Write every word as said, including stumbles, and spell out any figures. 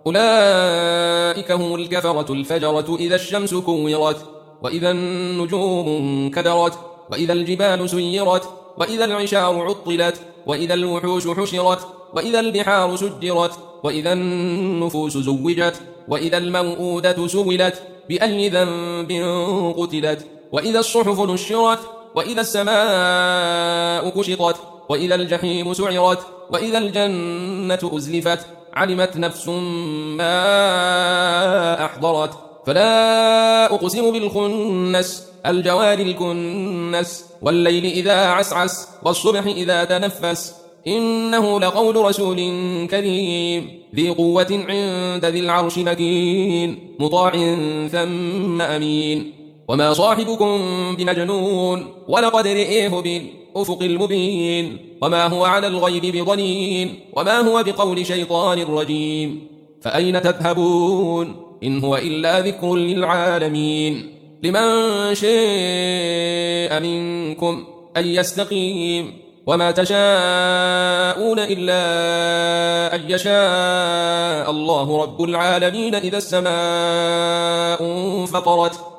أولئك هم الكفرة الفجرة إذا الشمس كورت وإذا النجوم انكدرت وإذا الجبال سيرت وإذا العشار عطلت وإذا الوحوش حشرت وإذا البحار سجرت وإذا النفوس زوجت وإذا الموءودة سولت بأي ذنب قتلت وإذا الصحف نشرت وإذا السماء كشطت وإذا الجحيم سعرت وإذا الجنة أزلفت علمت نفس ما أحضرت فلا أقسم بالخنس الجوار الكنس والليل إذا عسعس والصبح إذا تنفس إنه لقول رسول كريم ذي قوة عند ذي العرش مكين مطاع ثم أمين وما صاحبكم بمجنون ولقد رئيه بالأفق المبين وما هو على الغيب بضنين وما هو بقول شيطان رجيم فأين تذهبون إن هو إلا ذكر للعالمين لمن شاء منكم أن يستقيم وما تشاءون إلا أن يشاء الله رب العالمين إذا السماء انفطرت